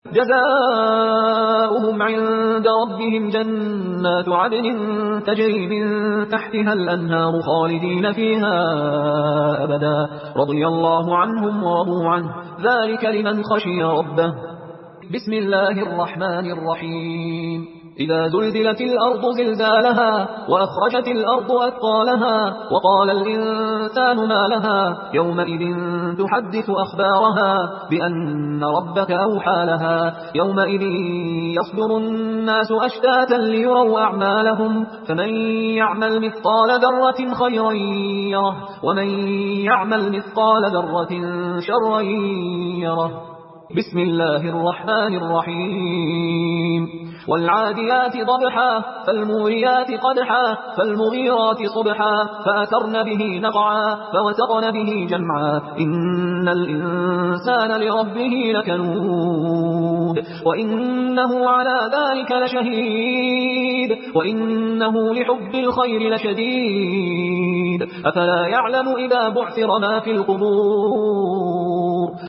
جزاؤهم عند ربهم جنات عدن تجري من تحتها الأنهار خالدين فيها أبدا رضي الله عنهم ورضوا عنه ذلك لمن خشي ربه. بسم الله الرحمن الرحيم. إذا زلزلت الأرض زلزالها وأخرجت الأرض أثقالها وقال الإنسان ما لها يومئذ تحدث أخبارها بأن ربك أوحى لها يومئذ يصدر الناس أشتاتا ليروا أعمالهم فمن يعمل مثقال ذرة خيرا يره ومن يعمل مثقال ذرة شرا يره. بسم الله الرحمن الرحيم. والعاديات ضبحا فالموريات قدحا فالمغيرات صبحا فأثرن به نقعا فوسطن به جمعا إن الإنسان لربه لكنود وإنه على ذلك لشهيد وإنه لحب الخير لشديد أفلا يعلم إذا بعثر ما في القبور